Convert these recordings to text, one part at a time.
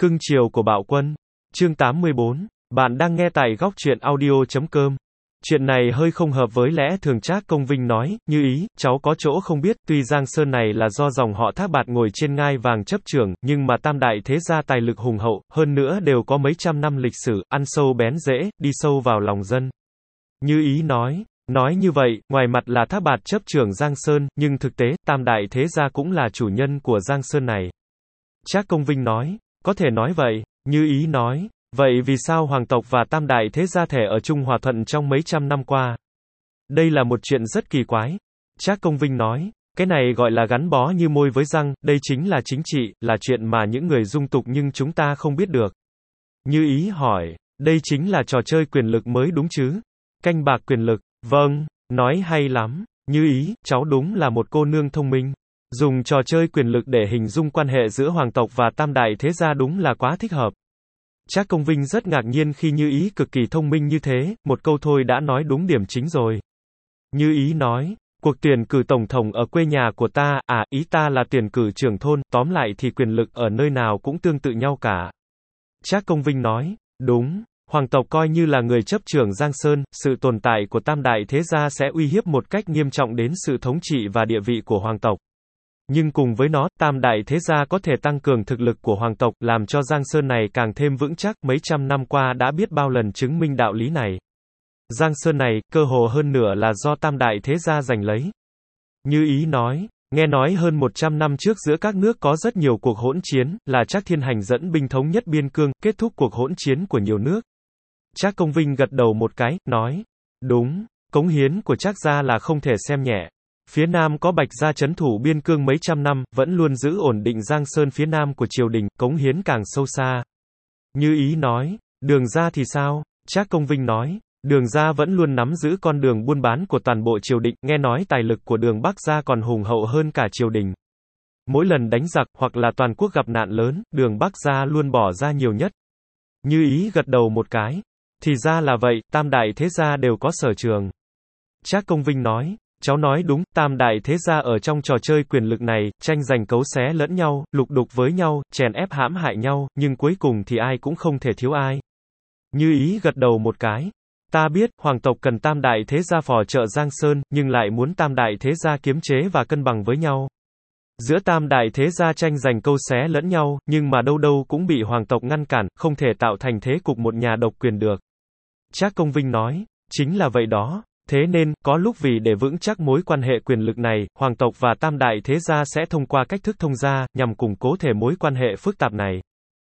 Cưng chiều của Bạo Quân. Chương 84. Bạn đang nghe tại góc truyện audio.com. Chuyện này hơi không hợp với lẽ thường. Trác Công Vinh nói, như ý, cháu có chỗ không biết, tuy Giang Sơn này là do dòng họ Thác Bạt ngồi trên ngai vàng chấp trưởng, nhưng mà tam đại thế gia tài lực hùng hậu, hơn nữa đều có mấy trăm năm lịch sử, ăn sâu bén rễ, đi sâu vào lòng dân. Như ý nói như vậy, ngoài mặt là Thác Bạt chấp trưởng Giang Sơn, nhưng thực tế, tam đại thế gia cũng là chủ nhân của Giang Sơn này. Trác Công Vinh nói, có thể nói vậy. Như ý nói, vậy vì sao hoàng tộc và tam đại thế gia thể ở chung hòa thuận trong mấy trăm năm qua? Đây là một chuyện rất kỳ quái. Trác Công Vinh nói, cái này gọi là gắn bó như môi với răng, đây chính là chính trị, là chuyện mà những người dung tục nhưng chúng ta không biết được. Như ý hỏi, đây chính là trò chơi quyền lực mới đúng chứ? Canh bạc quyền lực, vâng, nói hay lắm. Như ý, cháu đúng là một cô nương thông minh. Dùng trò chơi quyền lực để hình dung quan hệ giữa hoàng tộc và tam đại thế gia đúng là quá thích hợp. Trác Công Vinh rất ngạc nhiên khi Như ý cực kỳ thông minh như thế, một câu thôi đã nói đúng điểm chính rồi. Như ý nói, cuộc tuyển cử tổng thống ở quê nhà của ta, ý ta là tuyển cử trưởng thôn, tóm lại thì quyền lực ở nơi nào cũng tương tự nhau cả. Trác Công Vinh nói, đúng, hoàng tộc coi như là người chấp trưởng Giang Sơn, sự tồn tại của tam đại thế gia sẽ uy hiếp một cách nghiêm trọng đến sự thống trị và địa vị của hoàng tộc. Nhưng cùng với nó, tam đại thế gia có thể tăng cường thực lực của hoàng tộc, làm cho Giang Sơn này càng thêm vững chắc, mấy trăm năm qua đã biết bao lần chứng minh đạo lý này. Giang Sơn này, cơ hồ hơn nửa là do tam đại thế gia giành lấy. Như ý nói, nghe nói hơn 100 năm trước giữa các nước có rất nhiều cuộc hỗn chiến, là Trác Thiên Hành dẫn binh thống nhất biên cương, kết thúc cuộc hỗn chiến của nhiều nước. Trác Công Vinh gật đầu một cái, nói, đúng, cống hiến của Trác gia là không thể xem nhẹ. Phía Nam có Bạch gia trấn thủ biên cương mấy trăm năm, vẫn luôn giữ ổn định Giang Sơn phía Nam của triều đình, cống hiến càng sâu xa. Như ý nói, Đường gia thì sao? Trác Công Vinh nói, Đường gia vẫn luôn nắm giữ con đường buôn bán của toàn bộ triều đình, nghe nói tài lực của Đường Bắc gia còn hùng hậu hơn cả triều đình. Mỗi lần đánh giặc, hoặc là toàn quốc gặp nạn lớn, Đường Bắc gia luôn bỏ ra nhiều nhất. Như ý gật đầu một cái. Thì ra là vậy, tam đại thế gia đều có sở trường. Trác Công Vinh nói, cháu nói đúng, tam đại thế gia ở trong trò chơi quyền lực này, tranh giành cấu xé lẫn nhau, lục đục với nhau, chèn ép hãm hại nhau, nhưng cuối cùng thì ai cũng không thể thiếu ai. Như ý gật đầu một cái. Ta biết, hoàng tộc cần tam đại thế gia phò trợ Giang Sơn, nhưng lại muốn tam đại thế gia kiềm chế và cân bằng với nhau. Giữa tam đại thế gia tranh giành câu xé lẫn nhau, nhưng mà đâu đâu cũng bị hoàng tộc ngăn cản, không thể tạo thành thế cục một nhà độc quyền được. Trác Công Vinh nói, chính là vậy đó. Thế nên, có lúc vì để vững chắc mối quan hệ quyền lực này, hoàng tộc và tam đại thế gia sẽ thông qua cách thức thông gia, nhằm củng cố thể mối quan hệ phức tạp này.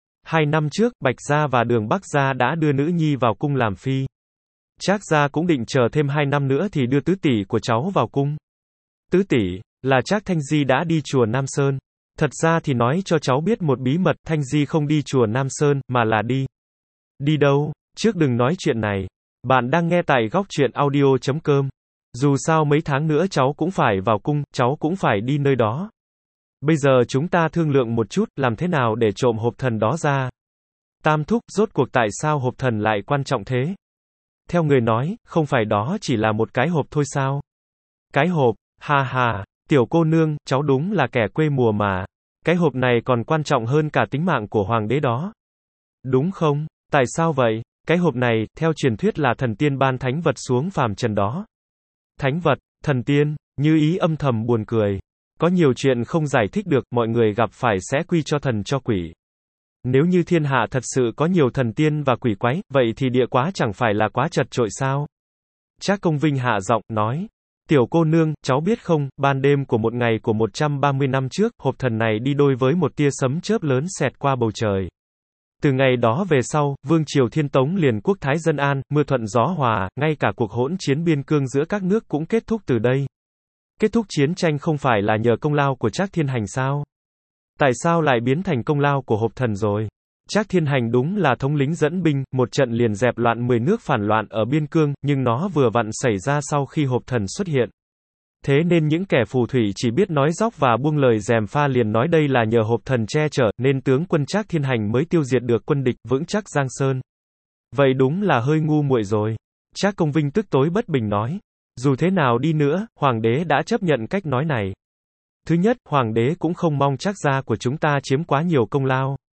2 năm trước, Bạch gia và Đường Bắc gia đã đưa nữ nhi vào cung làm phi. Trác gia cũng định chờ thêm 2 năm nữa thì đưa tứ tỷ của cháu vào cung. Tứ tỷ, là Trác Thanh Di đã đi chùa Nam Sơn. Thật ra thì nói cho cháu biết một bí mật, Thanh Di không đi chùa Nam Sơn, mà là đi. Đi đâu? Trước đừng nói chuyện này. Bạn đang nghe tại góc truyện audio.com. Dù sao mấy tháng nữa cháu cũng phải vào cung, cháu cũng phải đi nơi đó. Bây giờ chúng ta thương lượng một chút, làm thế nào để trộm hộp thần đó ra. Tam thúc, rốt cuộc tại sao hộp thần lại quan trọng thế? Theo người nói, không phải đó chỉ là một cái hộp thôi sao? Cái hộp, ha ha, tiểu cô nương, cháu đúng là kẻ quê mùa mà. Cái hộp này còn quan trọng hơn cả tính mạng của hoàng đế đó. Đúng không? Tại sao vậy? Cái hộp này, theo truyền thuyết là thần tiên ban thánh vật xuống phàm trần đó. Thánh vật, thần tiên, Như ý âm thầm buồn cười. Có nhiều chuyện không giải thích được, mọi người gặp phải sẽ quy cho thần cho quỷ. Nếu như thiên hạ thật sự có nhiều thần tiên và quỷ quái, vậy thì địa quá chẳng phải là quá chật chội sao? Trác Công Vinh hạ giọng, nói. Tiểu cô nương, cháu biết không, ban đêm của một ngày của 130 năm trước, hộp thần này đi đôi với một tia sấm chớp lớn xẹt qua bầu trời. Từ ngày đó về sau, Vương triều Thiên Tống liền quốc thái dân an, mưa thuận gió hòa, ngay cả cuộc hỗn chiến biên cương giữa các nước cũng kết thúc từ đây. Kết thúc chiến tranh không phải là nhờ công lao của Trác Thiên Hành sao? Tại sao lại biến thành công lao của hộp thần rồi? Trác Thiên Hành đúng là thống lĩnh dẫn binh, một trận liền dẹp loạn 10 nước phản loạn ở biên cương, nhưng nó vừa vặn xảy ra sau khi hộp thần xuất hiện. Thế nên những kẻ phù thủy chỉ biết nói dóc và buông lời gièm pha liền nói đây là nhờ hộp thần che chở, nên tướng quân Trác Thiên Hành mới tiêu diệt được quân địch, vững chắc Giang Sơn. Vậy đúng là hơi ngu muội rồi. Trác Công Vinh tức tối bất bình nói. Dù thế nào đi nữa, hoàng đế đã chấp nhận cách nói này. Thứ nhất, hoàng đế cũng không mong Trác gia của chúng ta chiếm quá nhiều công lao.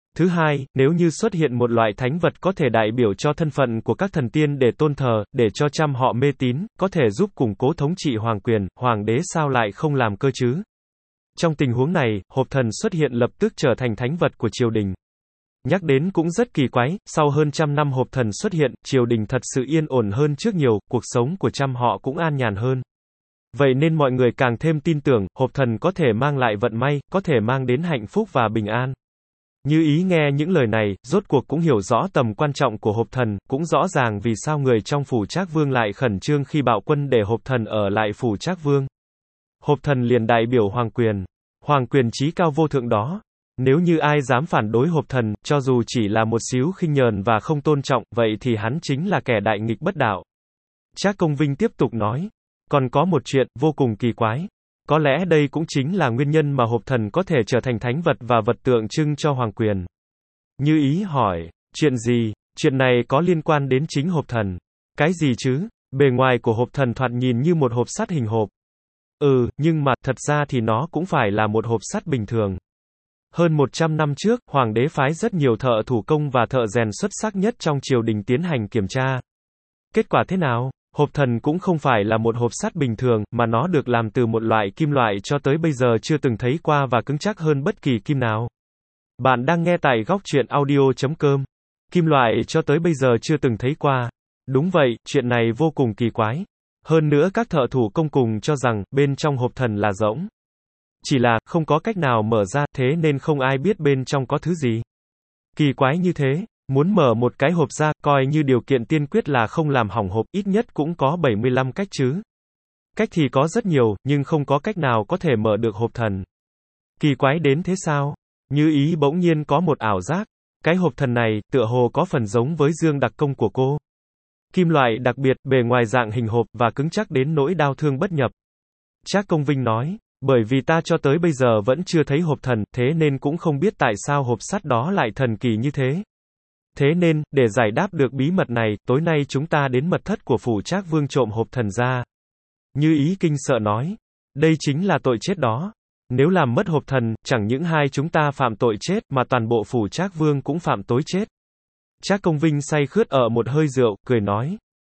Thứ hai, nếu như xuất hiện một loại thánh vật có thể đại biểu cho thân phận của các thần tiên để tôn thờ, để cho trăm họ mê tín, có thể giúp củng cố thống trị hoàng quyền, hoàng đế sao lại không làm cơ chứ? Trong tình huống này, hộp thần xuất hiện lập tức trở thành thánh vật của triều đình. Nhắc đến cũng rất kỳ quái, sau hơn trăm năm hộp thần xuất hiện, triều đình thật sự yên ổn hơn trước nhiều, cuộc sống của trăm họ cũng an nhàn hơn. Vậy nên mọi người càng thêm tin tưởng, hộp thần có thể mang lại vận may, có thể mang đến hạnh phúc và bình an. Như Ý nghe những lời này, rốt cuộc cũng hiểu rõ tầm quan trọng của hộp thần, cũng rõ ràng vì sao người trong phủ Trác Vương lại khẩn trương khi bạo quân để hộp thần ở lại phủ Trác Vương. Hộp thần liền đại biểu hoàng quyền chí cao vô thượng đó. Nếu như ai dám phản đối hộp thần, cho dù chỉ là một xíu khinh nhờn và không tôn trọng, vậy thì hắn chính là kẻ đại nghịch bất đạo. Trác Công Vinh tiếp tục nói, còn có một chuyện vô cùng kỳ quái. Có lẽ đây cũng chính là nguyên nhân mà hộp thần có thể trở thành thánh vật và vật tượng trưng cho hoàng quyền. Như Ý hỏi, chuyện gì? Chuyện này có liên quan đến chính hộp thần. Cái gì chứ? Bề ngoài của hộp thần thoạt nhìn như một hộp sắt hình hộp. Nhưng mà, thật ra thì nó cũng phải là một hộp sắt bình thường. Hơn 100 năm trước, hoàng đế phái rất nhiều thợ thủ công và thợ rèn xuất sắc nhất trong triều đình tiến hành kiểm tra. Kết quả thế nào? Hộp thần cũng không phải là một hộp sắt bình thường, mà nó được làm từ một loại kim loại cho tới bây giờ chưa từng thấy qua và cứng chắc hơn bất kỳ kim nào. Bạn đang nghe tại góc truyện audio.com. Kim loại cho tới bây giờ chưa từng thấy qua. Đúng vậy, chuyện này vô cùng kỳ quái. Hơn nữa các thợ thủ công cùng cho rằng, bên trong hộp thần là rỗng. Chỉ là, không có cách nào mở ra, thế nên không ai biết bên trong có thứ gì. Kỳ quái như thế, muốn mở một cái hộp ra, coi như điều kiện tiên quyết là không làm hỏng hộp, ít nhất cũng có 75 cách chứ. Cách thì có rất nhiều, nhưng không có cách nào có thể mở được hộp thần. Kỳ quái đến thế sao? Như Ý bỗng nhiên có một ảo giác. Cái hộp thần này, tựa hồ có phần giống với dương đặc công của cô. Kim loại đặc biệt, bề ngoài dạng hình hộp, và cứng chắc đến nỗi đau thương bất nhập. Trác Công Vinh nói, bởi vì ta cho tới bây giờ vẫn chưa thấy hộp thần, thế nên cũng không biết tại sao hộp sắt đó lại thần kỳ như thế. Thế nên, để giải đáp được bí mật này, tối nay chúng ta đến mật thất của phủ Trác Vương trộm hộp thần ra. Như Ý kinh sợ nói, đây chính là tội chết đó. Nếu làm mất hộp thần, chẳng những hai chúng ta phạm tội chết, mà toàn bộ phủ Trác Vương cũng phạm tối chết. Trác Công Vinh say khướt ở một hơi rượu, cười nói.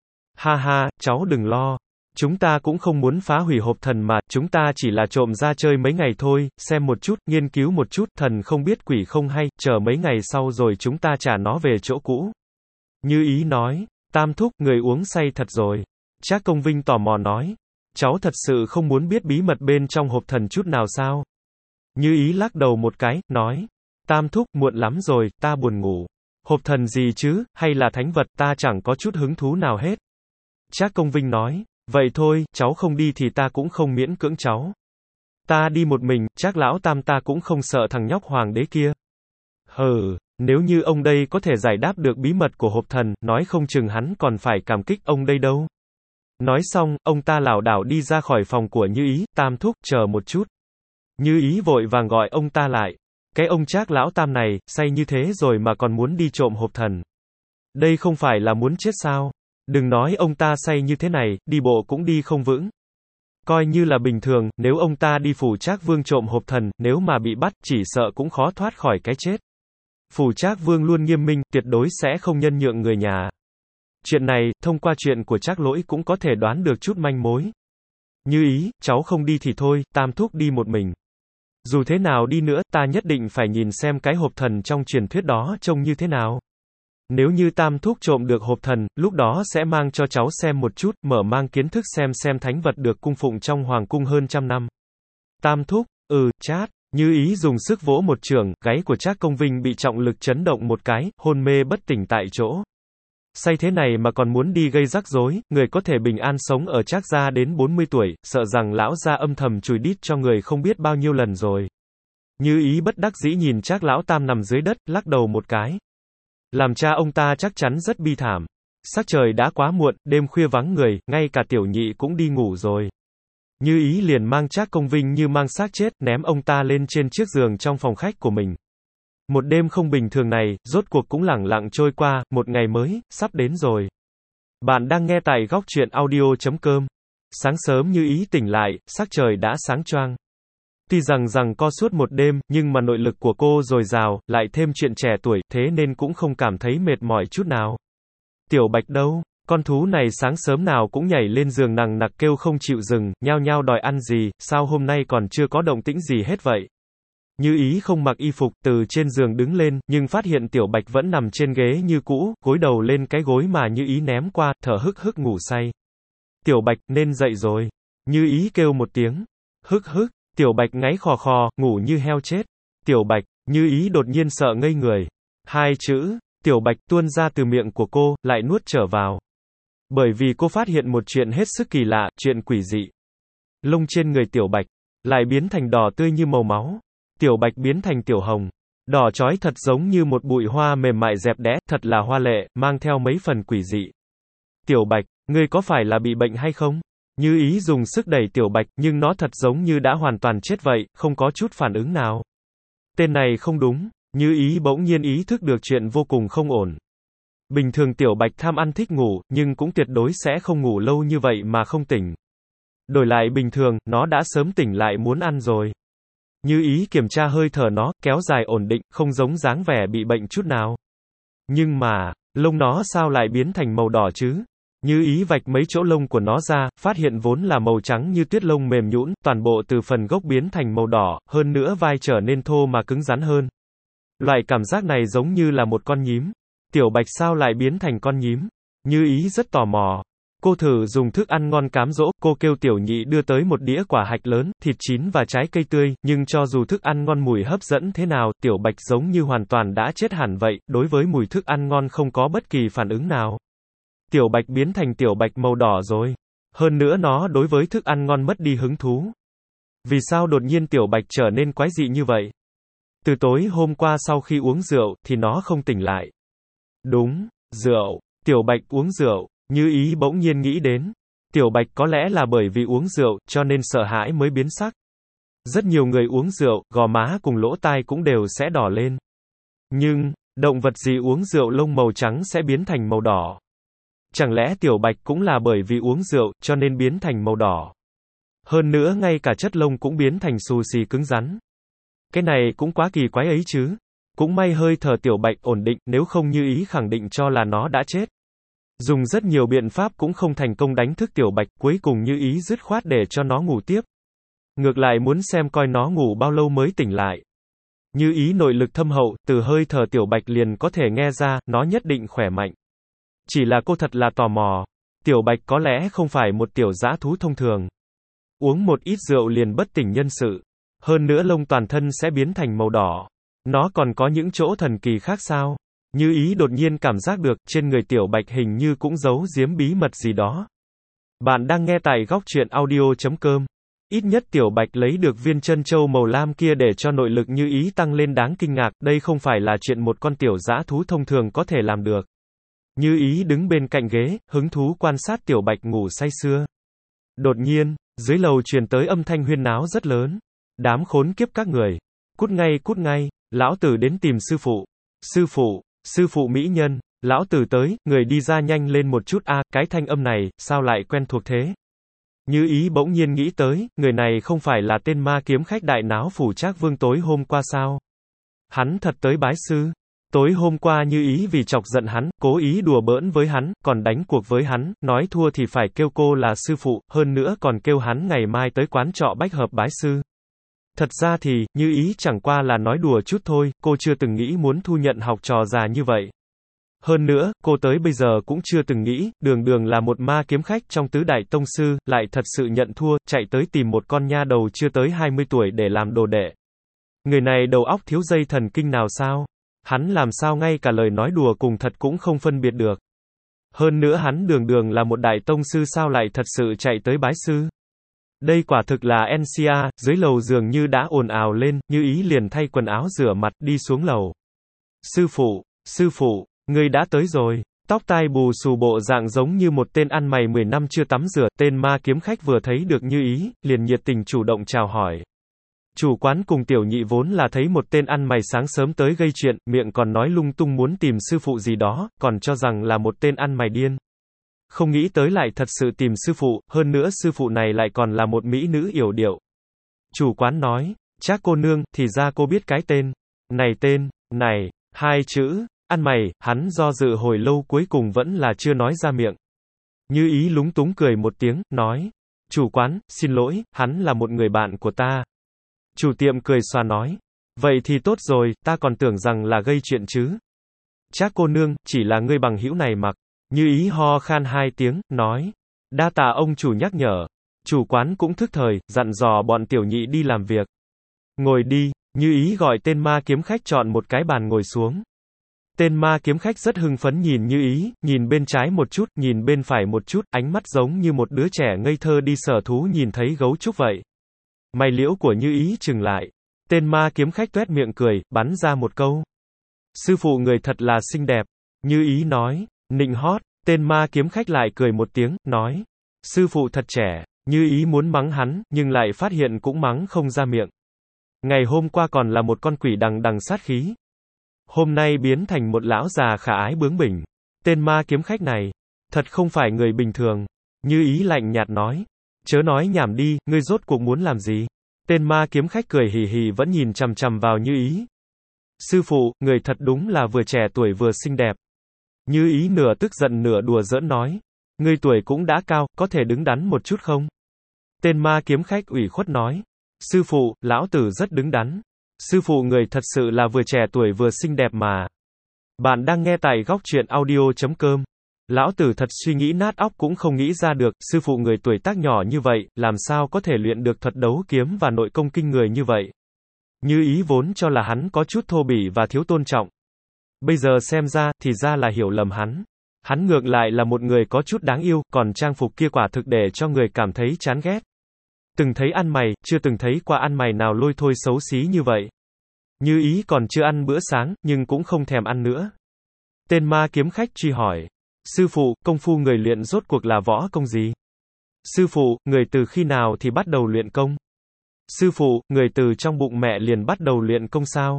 Ha ha, cháu đừng lo. Chúng ta cũng không muốn phá hủy hộp thần mà, chúng ta chỉ là trộm ra chơi mấy ngày thôi, xem một chút, nghiên cứu một chút, thần không biết quỷ không hay, chờ mấy ngày sau rồi chúng ta trả nó về chỗ cũ. Như Ý nói, Tam thúc, người uống say thật rồi. Trác Công Vinh tò mò nói, cháu thật sự không muốn biết bí mật bên trong hộp thần chút nào sao? Như Ý lắc đầu một cái, nói, Tam thúc, muộn lắm rồi, ta buồn ngủ. Hộp thần gì chứ, hay là thánh vật, ta chẳng có chút hứng thú nào hết. Trác Công Vinh nói, vậy thôi, cháu không đi thì ta cũng không miễn cưỡng cháu. Ta đi một mình, Trác lão tam ta cũng không sợ thằng nhóc hoàng đế kia. Nếu như ông đây có thể giải đáp được bí mật của hộp thần, nói không chừng hắn còn phải cảm kích ông đây đâu. Nói xong, ông ta lảo đảo đi ra khỏi phòng của Như Ý, Tam thúc, chờ một chút. Như Ý vội vàng gọi ông ta lại. Cái ông Trác lão tam này, say như thế rồi mà còn muốn đi trộm hộp thần. Đây không phải là muốn chết sao? Đừng nói ông ta say như thế này, đi bộ cũng đi không vững. Coi như là bình thường, nếu ông ta đi phủ Trác Vương trộm hộp thần, nếu mà bị bắt, chỉ sợ cũng khó thoát khỏi cái chết. Phủ Trác Vương luôn nghiêm minh, tuyệt đối sẽ không nhân nhượng người nhà. Chuyện này, thông qua chuyện của Trác Lỗi cũng có thể đoán được chút manh mối. Như Ý, cháu không đi thì thôi, Tam thúc đi một mình. Dù thế nào đi nữa, ta nhất định phải nhìn xem cái hộp thần trong truyền thuyết đó trông như thế nào. Nếu như Tam thúc trộm được hộp thần, lúc đó sẽ mang cho cháu xem một chút, mở mang kiến thức xem thánh vật được cung phụng trong hoàng cung hơn trăm năm. Tam thúc, chát. Như Ý dùng sức vỗ một chưởng, gáy của Trác Công Vinh bị trọng lực chấn động một cái, hôn mê bất tỉnh tại chỗ. Say thế này mà còn muốn đi gây rắc rối, người có thể bình an sống ở Trác gia đến 40 tuổi, sợ rằng lão gia âm thầm chùi đít cho người không biết bao nhiêu lần rồi. Như Ý bất đắc dĩ nhìn Trác lão tam nằm dưới đất, lắc đầu một cái. Làm cha ông ta chắc chắn rất bi thảm. Sắc trời đã quá muộn, đêm khuya vắng người, ngay cả tiểu nhị cũng đi ngủ rồi. Như Ý liền mang Trác Công Vinh như mang xác chết, ném ông ta lên trên chiếc giường trong phòng khách của mình. Một đêm không bình thường này, rốt cuộc cũng lẳng lặng trôi qua, một ngày mới, sắp đến rồi. Bạn đang nghe tại góc truyện audio.com. Sáng sớm Như Ý tỉnh lại, sắc trời đã sáng choang. Tuy rằng co suốt một đêm, nhưng mà nội lực của cô dồi dào, lại thêm chuyện trẻ tuổi, thế nên cũng không cảm thấy mệt mỏi chút nào. Tiểu Bạch đâu? Con thú này sáng sớm nào cũng nhảy lên giường nằng nặc kêu không chịu dừng, nhao nhao đòi ăn gì, sao hôm nay còn chưa có động tĩnh gì hết vậy? Như Ý không mặc y phục, từ trên giường đứng lên, nhưng phát hiện Tiểu Bạch vẫn nằm trên ghế như cũ, gối đầu lên cái gối mà Như Ý ném qua, thở hức hức ngủ say. Tiểu Bạch, nên dậy rồi. Như Ý kêu một tiếng. Hức hức, Tiểu Bạch ngáy khò khò, ngủ như heo chết. Tiểu Bạch, Như Ý đột nhiên sợ ngây người. Hai chữ, Tiểu Bạch tuôn ra từ miệng của cô, lại nuốt trở vào. Bởi vì cô phát hiện một chuyện hết sức kỳ lạ, chuyện quỷ dị. Lông trên người Tiểu Bạch, lại biến thành đỏ tươi như màu máu. Tiểu Bạch biến thành tiểu hồng. Đỏ chói thật giống như một bụi hoa mềm mại dẹp đẽ, thật là hoa lệ, mang theo mấy phần quỷ dị. Tiểu Bạch, ngươi có phải là bị bệnh hay không? Như Ý dùng sức đẩy Tiểu Bạch, nhưng nó thật giống như đã hoàn toàn chết vậy, không có chút phản ứng nào. Tên này không đúng. Như Ý bỗng nhiên ý thức được chuyện vô cùng không ổn. Bình thường Tiểu Bạch tham ăn thích ngủ, nhưng cũng tuyệt đối sẽ không ngủ lâu như vậy mà không tỉnh. Đổi lại bình thường, nó đã sớm tỉnh lại muốn ăn rồi. Như Ý kiểm tra hơi thở nó, kéo dài ổn định, không giống dáng vẻ bị bệnh chút nào. Nhưng mà, lông nó sao lại biến thành màu đỏ chứ? Như Ý vạch mấy chỗ lông của nó ra, phát hiện vốn là màu trắng như tuyết lông mềm nhũn, toàn bộ từ phần gốc biến thành màu đỏ, hơn nữa vai trở nên thô mà cứng rắn hơn. Loại cảm giác này giống như là một con nhím. Tiểu Bạch sao lại biến thành con nhím? Như Ý rất tò mò. Cô thử dùng thức ăn ngon cám dỗ, cô kêu Tiểu Nhị đưa tới một đĩa quả hạch lớn, thịt chín và trái cây tươi, nhưng cho dù thức ăn ngon mùi hấp dẫn thế nào, Tiểu Bạch giống như hoàn toàn đã chết hẳn vậy, đối với mùi thức ăn ngon không có bất kỳ phản ứng nào. Tiểu Bạch biến thành Tiểu Bạch màu đỏ rồi. Hơn nữa nó đối với thức ăn ngon mất đi hứng thú. Vì sao đột nhiên Tiểu Bạch trở nên quái dị như vậy? Từ tối hôm qua sau khi uống rượu, thì nó không tỉnh lại. Đúng, rượu. Tiểu Bạch uống rượu. Như Ý bỗng nhiên nghĩ đến. Tiểu Bạch có lẽ là bởi vì uống rượu, cho nên sợ hãi mới biến sắc. Rất nhiều người uống rượu, gò má cùng lỗ tai cũng đều sẽ đỏ lên. Nhưng, động vật gì uống rượu lông màu trắng sẽ biến thành màu đỏ? Chẳng lẽ Tiểu Bạch cũng là bởi vì uống rượu, cho nên biến thành màu đỏ? Hơn nữa ngay cả chất lông cũng biến thành xù xì cứng rắn. Cái này cũng quá kỳ quái ấy chứ. Cũng may hơi thở Tiểu Bạch ổn định, nếu không Như Ý khẳng định cho là nó đã chết. Dùng rất nhiều biện pháp cũng không thành công đánh thức Tiểu Bạch, cuối cùng Như Ý dứt khoát để cho nó ngủ tiếp. Ngược lại muốn xem coi nó ngủ bao lâu mới tỉnh lại. Như Ý nội lực thâm hậu, từ hơi thở Tiểu Bạch liền có thể nghe ra, nó nhất định khỏe mạnh. Chỉ là cô thật là tò mò. Tiểu Bạch có lẽ không phải một tiểu dã thú thông thường. Uống một ít rượu liền bất tỉnh nhân sự. Hơn nữa lông toàn thân sẽ biến thành màu đỏ. Nó còn có những chỗ thần kỳ khác sao? Như Ý đột nhiên cảm giác được, trên người Tiểu Bạch hình như cũng giấu giếm bí mật gì đó. Bạn đang nghe tại góc truyện audio.com. Ít nhất Tiểu Bạch lấy được viên chân châu màu lam kia để cho nội lực Như Ý tăng lên đáng kinh ngạc, đây không phải là chuyện một con tiểu dã thú thông thường có thể làm được. Như Ý đứng bên cạnh ghế, hứng thú quan sát Tiểu Bạch ngủ say sưa. Đột nhiên, dưới lầu truyền tới âm thanh huyên náo rất lớn. Đám khốn kiếp các người. Cút ngay, lão tử đến tìm sư phụ. Sư phụ mỹ nhân, lão tử tới, người đi ra nhanh lên một chút a, cái thanh âm này, sao lại quen thuộc thế? Như Ý bỗng nhiên nghĩ tới, người này không phải là tên ma kiếm khách đại náo phủ Trác Vương tối hôm qua sao? Hắn thật tới bái sư. Tối hôm qua Như Ý vì chọc giận hắn, cố ý đùa bỡn với hắn, còn đánh cuộc với hắn, nói thua thì phải kêu cô là sư phụ, hơn nữa còn kêu hắn ngày mai tới quán trọ Bách Hợp bái sư. Thật ra thì, Như Ý chẳng qua là nói đùa chút thôi, cô chưa từng nghĩ muốn thu nhận học trò già như vậy. Hơn nữa, cô tới bây giờ cũng chưa từng nghĩ, đường là một ma kiếm khách trong tứ đại tông sư, lại thật sự nhận thua, chạy tới tìm một con nha đầu chưa tới 20 tuổi để làm đồ đệ. Người này đầu óc thiếu dây thần kinh nào sao? Hắn làm sao ngay cả lời nói đùa cùng thật cũng không phân biệt được. Hơn nữa hắn đường là một đại tông sư sao lại thật sự chạy tới bái sư. Đây quả thực là NCA, dưới lầu dường như đã ồn ào lên, Như Ý liền thay quần áo rửa mặt, đi xuống lầu. Sư phụ, ngươi đã tới rồi. Tóc tai bù xù bộ dạng giống như một tên ăn mày 10 năm chưa tắm rửa, tên ma kiếm khách vừa thấy được Như Ý, liền nhiệt tình chủ động chào hỏi. Chủ quán cùng Tiểu Nhị vốn là thấy một tên ăn mày sáng sớm tới gây chuyện, miệng còn nói lung tung muốn tìm sư phụ gì đó, còn cho rằng là một tên ăn mày điên. Không nghĩ tới lại thật sự tìm sư phụ, hơn nữa sư phụ này lại còn là một mỹ nữ yểu điệu. Chủ quán nói, Trác cô nương, thì ra cô biết cái tên này, hai chữ, ăn mày, hắn do dự hồi lâu cuối cùng vẫn là chưa nói ra miệng. Như Ý lúng túng cười một tiếng, nói, chủ quán, xin lỗi, hắn là một người bạn của ta. Chủ tiệm cười xòa nói, vậy thì tốt rồi, ta còn tưởng rằng là gây chuyện chứ. Trác cô nương, chỉ là ngươi bằng hữu này mặc. Như Ý ho khan hai tiếng, nói, đa tạ ông chủ nhắc nhở. Chủ quán cũng thức thời, dặn dò bọn tiểu nhị đi làm việc. Ngồi đi, Như Ý gọi tên ma kiếm khách chọn một cái bàn ngồi xuống. Tên ma kiếm khách rất hưng phấn nhìn Như Ý, nhìn bên trái một chút, nhìn bên phải một chút, ánh mắt giống như một đứa trẻ ngây thơ đi sở thú nhìn thấy gấu trúc vậy. Mày liễu của Như Ý trừng lại. Tên ma kiếm khách tuét miệng cười, bắn ra một câu. Sư phụ người thật là xinh đẹp. Như Ý nói, nịnh hót. Tên ma kiếm khách lại cười một tiếng, nói, sư phụ thật trẻ. Như Ý muốn mắng hắn, nhưng lại phát hiện cũng mắng không ra miệng. Ngày hôm qua còn là một con quỷ đằng đằng sát khí. Hôm nay biến thành một lão già khả ái bướng bỉnh. Tên ma kiếm khách này, thật không phải người bình thường. Như Ý lạnh nhạt nói, chớ nói nhảm đi, ngươi rốt cuộc muốn làm gì? Tên ma kiếm khách cười hì hì vẫn nhìn chằm chằm vào Như Ý. Sư phụ, người thật đúng là vừa trẻ tuổi vừa xinh đẹp. Như Ý nửa tức giận nửa đùa giỡn nói, ngươi tuổi cũng đã cao, có thể đứng đắn một chút không? Tên ma kiếm khách ủy khuất nói, sư phụ, lão tử rất đứng đắn. Sư phụ người thật sự là vừa trẻ tuổi vừa xinh đẹp mà. Bạn đang nghe tại góc truyện audio.com. Lão tử thật suy nghĩ nát óc cũng không nghĩ ra được, sư phụ người tuổi tác nhỏ như vậy, làm sao có thể luyện được thuật đấu kiếm và nội công kinh người như vậy. Như Ý vốn cho là hắn có chút thô bỉ và thiếu tôn trọng. Bây giờ xem ra, thì ra là hiểu lầm hắn. Hắn ngược lại là một người có chút đáng yêu, còn trang phục kia quả thực để cho người cảm thấy chán ghét. Từng thấy ăn mày, chưa từng thấy qua ăn mày nào lôi thôi xấu xí như vậy. Như Ý còn chưa ăn bữa sáng, nhưng cũng không thèm ăn nữa. Tên ma kiếm khách truy hỏi, sư phụ, công phu người luyện rốt cuộc là võ công gì? Sư phụ, người từ khi nào thì bắt đầu luyện công? Sư phụ, người từ trong bụng mẹ liền bắt đầu luyện công sao?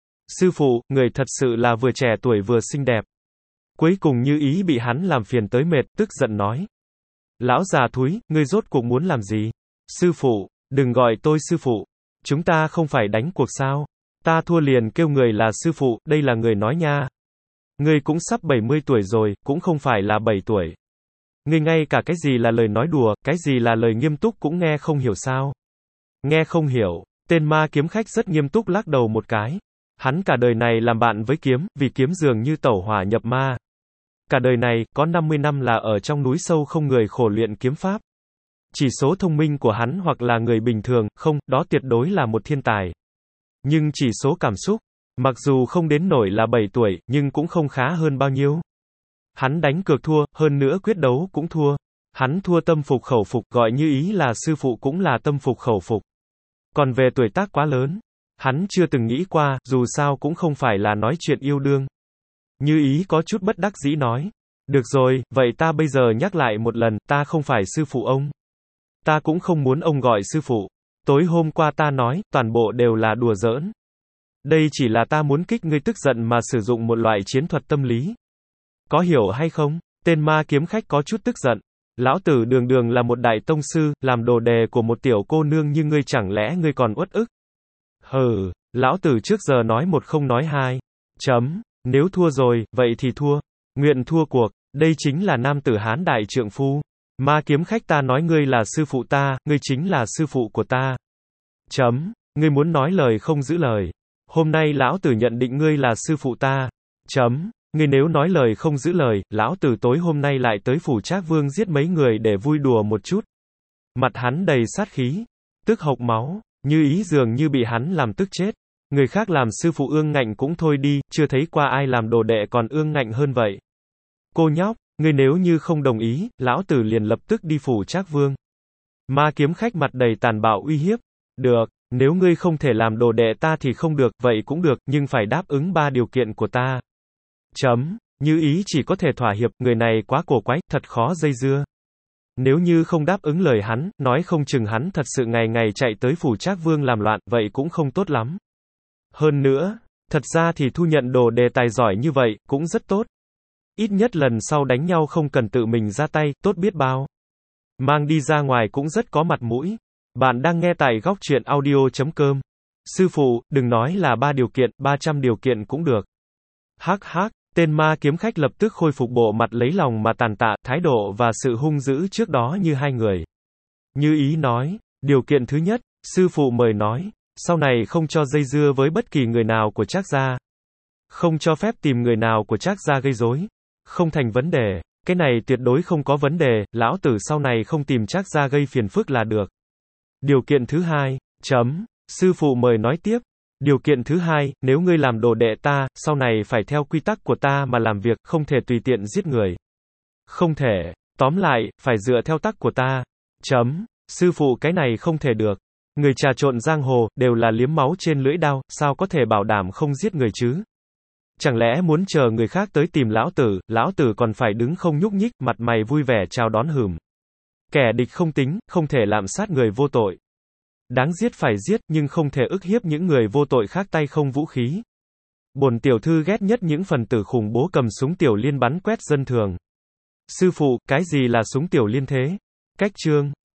Sư phụ, người thật sự là vừa trẻ tuổi vừa xinh đẹp. Cuối cùng Như Ý bị hắn làm phiền tới mệt, tức giận nói. Lão già thúi, ngươi rốt cuộc muốn làm gì? Sư phụ, đừng gọi tôi sư phụ. Chúng ta không phải đánh cuộc sao? Ta thua liền kêu người là sư phụ, đây là người nói nha. Ngươi cũng sắp 70 tuổi rồi, cũng không phải là 7 tuổi. Ngươi ngay cả cái gì là lời nói đùa, cái gì là lời nghiêm túc cũng nghe không hiểu sao? Nghe không hiểu, tên ma kiếm khách rất nghiêm túc lắc đầu một cái. Hắn cả đời này làm bạn với kiếm, vì kiếm dường như tẩu hỏa nhập ma. Cả đời này, có 50 năm là ở trong núi sâu không người khổ luyện kiếm pháp. Chỉ số thông minh của hắn hoặc là người bình thường, không, đó tuyệt đối là một thiên tài. Nhưng chỉ số cảm xúc, mặc dù không đến nổi là 7 tuổi, nhưng cũng không khá hơn bao nhiêu. Hắn đánh cược thua, hơn nữa quyết đấu cũng thua. Hắn thua tâm phục khẩu phục, gọi Như Ý là sư phụ cũng là tâm phục khẩu phục. Còn về tuổi tác quá lớn, hắn chưa từng nghĩ qua, dù sao cũng không phải là nói chuyện yêu đương. Như Ý có chút bất đắc dĩ nói, được rồi, vậy ta bây giờ nhắc lại một lần, ta không phải sư phụ ông. Ta cũng không muốn ông gọi sư phụ. Tối hôm qua ta nói, toàn bộ đều là đùa giỡn. Đây chỉ là ta muốn kích ngươi tức giận mà sử dụng một loại chiến thuật tâm lý. Có hiểu hay không? Tên ma kiếm khách có chút tức giận. Lão tử đường đường là một đại tông sư, làm đồ đề của một tiểu cô nương như ngươi chẳng lẽ ngươi còn uất ức? Hừ, lão tử trước giờ nói một không nói hai. Nếu thua rồi, vậy thì thua. Nguyện thua cuộc, đây chính là nam tử Hán đại trượng phu. Ma kiếm khách ta nói ngươi là sư phụ ta, ngươi chính là sư phụ của ta. Ngươi muốn nói lời không giữ lời. Hôm nay lão tử nhận định ngươi là sư phụ ta. Ngươi nếu nói lời không giữ lời, lão tử tối hôm nay lại tới phủ Trác Vương giết mấy người để vui đùa một chút. Mặt hắn đầy sát khí, tức hộc máu, Như Ý dường như bị hắn làm tức chết. Người khác làm sư phụ ương ngạnh cũng thôi đi, chưa thấy qua ai làm đồ đệ còn ương ngạnh hơn vậy. Cô nhóc, ngươi nếu như không đồng ý, lão tử liền lập tức đi phủ Trác Vương. Ma kiếm khách mặt đầy tàn bạo uy hiếp. Được, nếu ngươi không thể làm đồ đệ ta thì không được, vậy cũng được, nhưng phải đáp ứng 3 điều kiện của ta. Như Ý chỉ có thể thỏa hiệp, người này quá cổ quái, thật khó dây dưa. Nếu như không đáp ứng lời hắn, nói không chừng hắn thật sự ngày ngày chạy tới phủ Trác Vương làm loạn, vậy cũng không tốt lắm. Hơn nữa, thật ra thì thu nhận đồ đề tài giỏi như vậy, cũng rất tốt. Ít nhất lần sau đánh nhau không cần tự mình ra tay, tốt biết bao. Mang đi ra ngoài cũng rất có mặt mũi. Bạn đang nghe tại góc truyện audio.com. Sư phụ, đừng nói là 3 điều kiện, 300 điều kiện cũng được. Hắc hắc, tên ma kiếm khách lập tức khôi phục bộ mặt lấy lòng mà tàn tạ, thái độ và sự hung dữ trước đó như hai người. Như ý nói, điều kiện thứ nhất, sư phụ mời nói, sau này không cho dây dưa với bất kỳ người nào của Trác gia. Không cho phép tìm người nào của Trác gia gây rối. Không thành vấn đề, cái này tuyệt đối không có vấn đề, lão tử sau này không tìm Trác gia gây phiền phức là được. Điều kiện thứ hai, sư phụ mời nói tiếp. Điều kiện thứ hai, nếu ngươi làm đồ đệ ta, sau này phải theo quy tắc của ta mà làm việc, không thể tùy tiện giết người. Không thể, tóm lại, phải dựa theo tắc của ta. Sư phụ cái này không thể được. Người trà trộn giang hồ, đều là liếm máu trên lưỡi đao, sao có thể bảo đảm không giết người chứ? Chẳng lẽ muốn chờ người khác tới tìm lão tử còn phải đứng không nhúc nhích, mặt mày vui vẻ chào đón hửm. Kẻ địch không tính, không thể lạm sát người vô tội. Đáng giết phải giết, nhưng không thể ức hiếp những người vô tội khác tay không vũ khí. Bổn tiểu thư ghét nhất những phần tử khủng bố cầm súng tiểu liên bắn quét dân thường. Sư phụ, cái gì là súng tiểu liên thế? Cách chương.